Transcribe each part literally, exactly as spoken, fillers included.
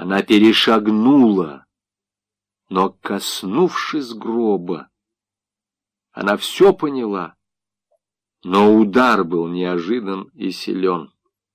Она перешагнула, но, коснувшись гроба, она все поняла, но удар был неожидан и силен.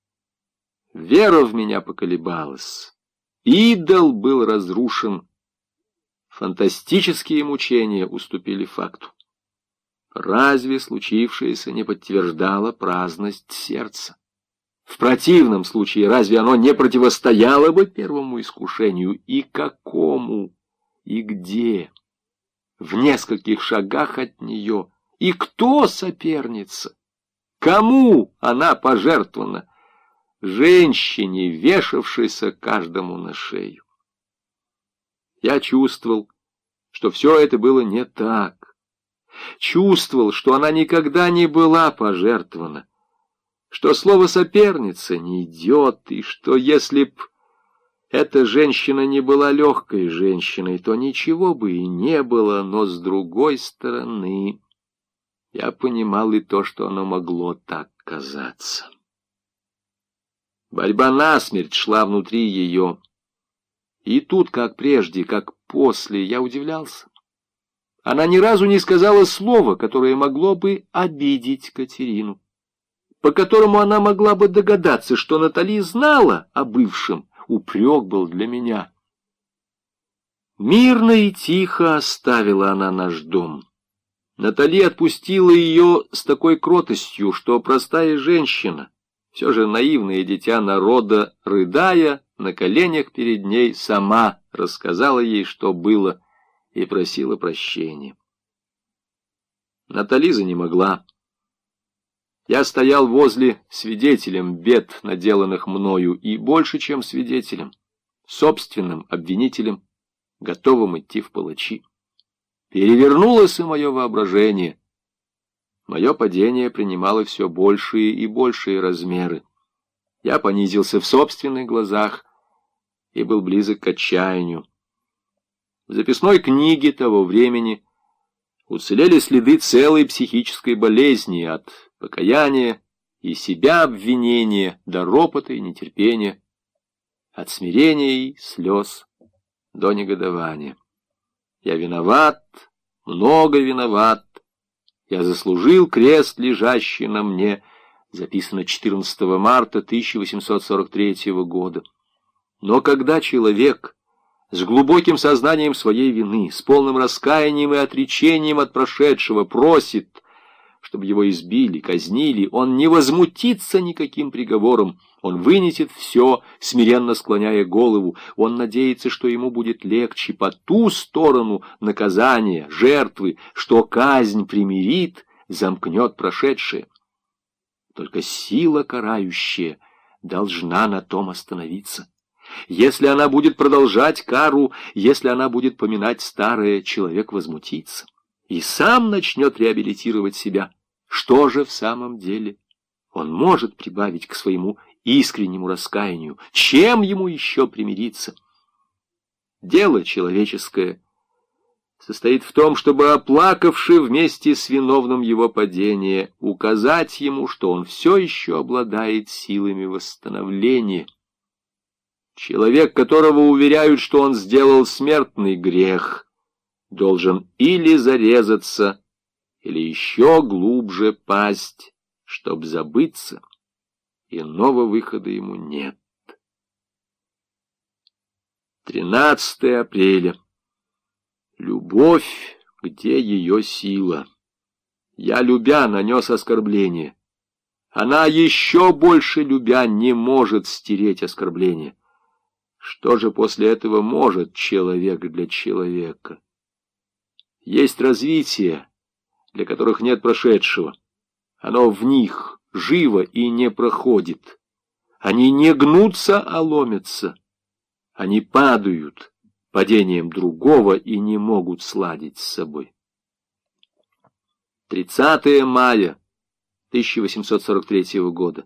Вера в меня поколебалась. Идол был разрушен. Фантастические мучения уступили факту. Разве случившееся не подтверждало праздность сердца? В противном случае разве оно не противостояло бы первому искушению? И какому? И где? В нескольких шагах от нее. И кто соперница? Кому она пожертвована? Женщине, вешавшейся каждому на шею. Я чувствовал, что все это было не так. Чувствовал, что она никогда не была пожертвована, что слово «соперница» не идет, и что если б эта женщина не была легкой женщиной, то ничего бы и не было, но с другой стороны я понимал и то, что оно могло так казаться. Борьба насмерть шла внутри ее. И тут, как прежде, как после, я удивлялся. Она ни разу не сказала слова, которое могло бы обидеть Катерину, по которому она могла бы догадаться, что Натали знала о бывшем. Упрек был для меня. Мирно и тихо оставила она наш дом. Натали отпустила ее с такой кротостью, что простая женщина, все же наивное дитя народа, рыдая на коленях перед ней, сама рассказала ей, что было, и просила прощения. Натали занемогла. Я стоял возле свидетелем бед, наделанных мною, и больше, чем свидетелем, собственным обвинителем, готовым идти в палачи. Перевернулось и мое воображение. Мое падение принимало все большие и большие размеры. Я понизился в собственных глазах и был близок к отчаянию. В записной книге того времени уцелели следы целой психической болезни, от покаяния и себя обвинения до ропота и нетерпения, от смирения и слез до негодования. Я виноват, много виноват. Я заслужил крест, лежащий на мне, записано четырнадцатого марта тысяча восемьсот сорок третьего года. Но когда человек с глубоким сознанием своей вины, с полным раскаянием и отречением от прошедшего просит, чтобы его избили, казнили, он не возмутится никаким приговором, он вынесет все, смиренно склоняя голову, он надеется, что ему будет легче по ту сторону наказания, жертвы, что казнь примирит, замкнет прошедшее. Только сила карающая должна на том остановиться. Если она будет продолжать кару, если она будет поминать старое, человек возмутится и сам начнет реабилитировать себя. Что же в самом деле он может прибавить к своему искреннему раскаянию? Чем ему еще примириться? Дело человеческое состоит в том, чтобы, оплакавши вместе с виновным его падение, указать ему, что он все еще обладает силами восстановления. Человек, которого уверяют, что он сделал смертный грех, должен или зарезаться, или еще глубже пасть, чтоб забыться, иного выхода ему нет. тринадцатого апреля. Любовь, где ее сила? Я, любя, нанес оскорбление. Она, еще больше любя, не может стереть оскорбление. Что же после этого может человек для человека? Есть развитие, для которых нет прошедшего. Оно в них живо и не проходит. Они не гнутся, а ломятся. Они падают падением другого и не могут сладить с собой. тридцатого мая тысяча восемьсот сорок третьего года.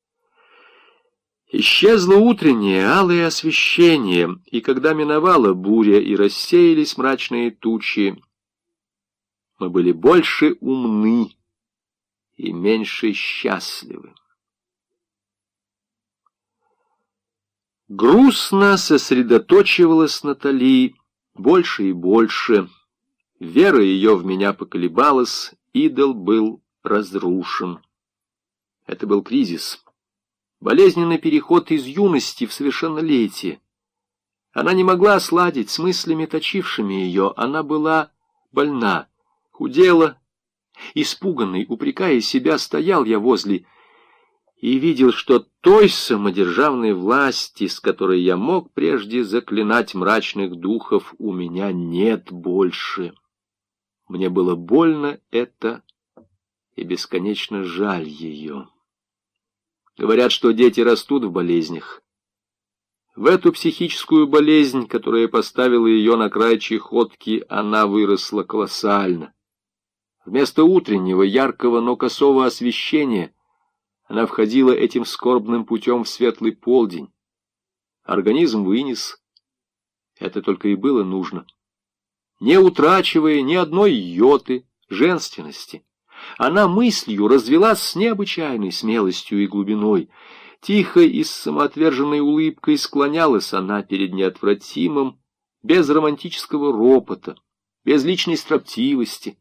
Исчезло утреннее алое освещение, и когда миновала буря и рассеялись мрачные тучи, мы были больше умны и меньше счастливы. Грустно сосредоточивалась Натали больше и больше. Вера ее в меня поколебалась, идол был разрушен. Это был кризис, болезненный переход из юности в совершеннолетие. Она не могла сладить с мыслями, точившими ее. Она была больна, худела. Испуганный, упрекая себя, стоял я возле и видел, что той самодержавной власти, с которой я мог прежде заклинать мрачных духов, у меня нет больше. Мне было больно это и бесконечно жаль ее. Говорят, что дети растут в болезнях. В эту психическую болезнь, которая поставила ее на край чехотки, она выросла колоссально. Вместо утреннего, яркого, но косого освещения она входила этим скорбным путем в светлый полдень. Организм вынес. Это только и было нужно. Не утрачивая ни одной йоты женственности, она мыслью развелась с необычайной смелостью и глубиной. Тихо и с самоотверженной улыбкой склонялась она перед неотвратимым, без романтического ропота, без личной строптивости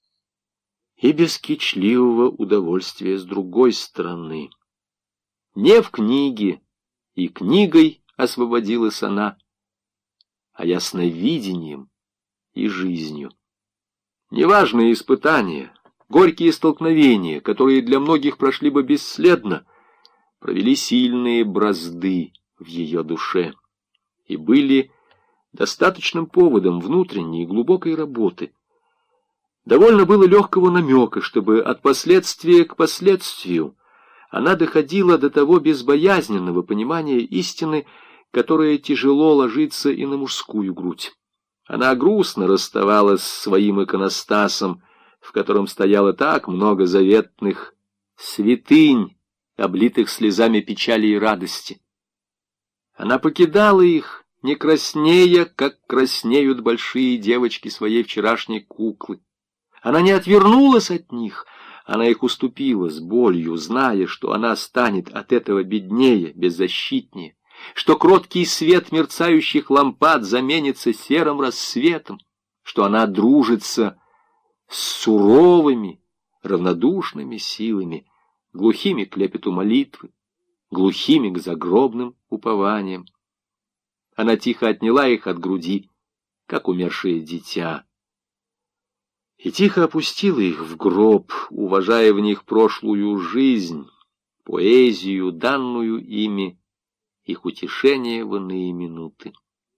и без кичливого удовольствия с другой стороны. Не в книге и книгой освободилась она, а ясновидением и жизнью. Неважные испытания, горькие столкновения, которые для многих прошли бы бесследно, провели сильные бразды в ее душе и были достаточным поводом внутренней глубокой работы. Довольно было легкого намека, чтобы от последствия к последствию она доходила до того безбоязненного понимания истины, которое тяжело ложится и на мужскую грудь. Она грустно расставалась с своим иконостасом, в котором стояло так много заветных святынь, облитых слезами печали и радости. Она покидала их, не краснея, как краснеют большие девочки своей вчерашней куклы. Она не отвернулась от них, она их уступила с болью, зная, что она станет от этого беднее, беззащитнее, что кроткий свет мерцающих лампад заменится серым рассветом, что она дружится с суровыми, равнодушными силами, глухими к лепету молитвы, глухими к загробным упованиям. Она тихо отняла их от груди, как умершее дитя, и тихо опустила их в гроб, уважая в них прошлую жизнь, поэзию, данную ими, их утешение в иные минуты.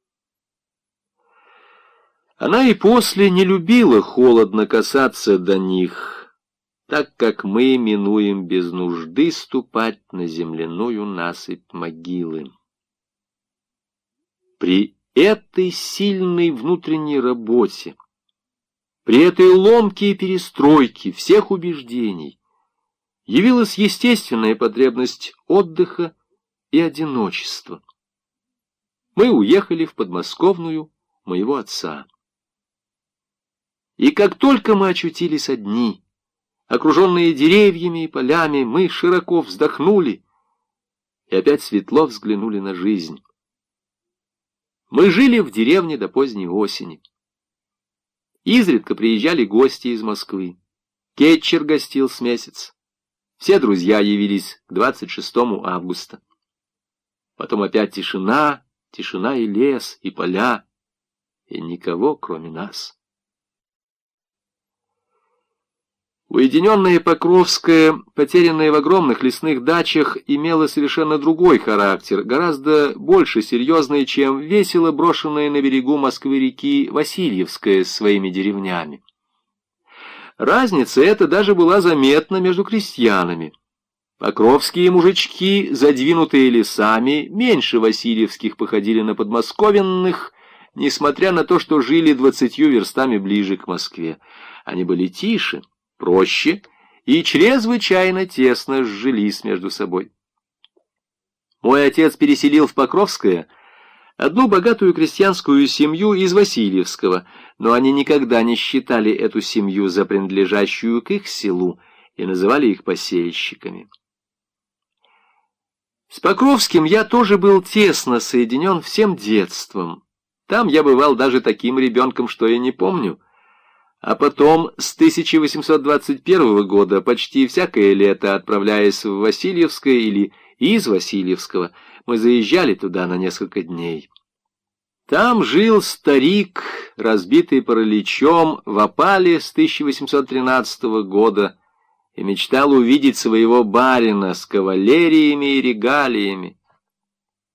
Она и после не любила холодно касаться до них, так как мы минуем без нужды ступать на земляную насыпь могилы. При этой сильной внутренней работе, при этой ломке перестройки всех убеждений явилась естественная потребность отдыха и одиночества. Мы уехали в подмосковную моего отца. И как только мы очутились одни, окруженные деревьями и полями, мы широко вздохнули и опять светло взглянули на жизнь. Мы жили в деревне до поздней осени. Изредка приезжали гости из Москвы. Кетчер гостил с месяц. Все друзья явились к двадцать шестому августа. Потом опять тишина, тишина и лес, и поля, и никого, кроме нас. Уединенная Покровская, потерянная в огромных лесных дачах, имела совершенно другой характер, гораздо больше серьезный, чем весело брошенная на берегу Москвы-реки Васильевская с своими деревнями. Разница эта даже была заметна между крестьянами. Покровские мужички, задвинутые лесами, меньше васильевских походили на подмосковенных, несмотря на то, что жили двадцатью верстами ближе к Москве. Они были тише, проще и чрезвычайно тесно сжились между собой. Мой отец переселил в Покровское одну богатую крестьянскую семью из Васильевского, но они никогда не считали эту семью за принадлежащую к их селу и называли их посельщиками. С Покровским я тоже был тесно соединен всем детством. Там я бывал даже таким ребенком, что я не помню. А потом, с тысяча восемьсот двадцать первого года, почти всякое лето, отправляясь в Васильевское или из Васильевского, мы заезжали туда на несколько дней. Там жил старик, разбитый параличом, в опале с тысяча восемьсот тринадцатого года, и мечтал увидеть своего барина с кавалериями и регалиями.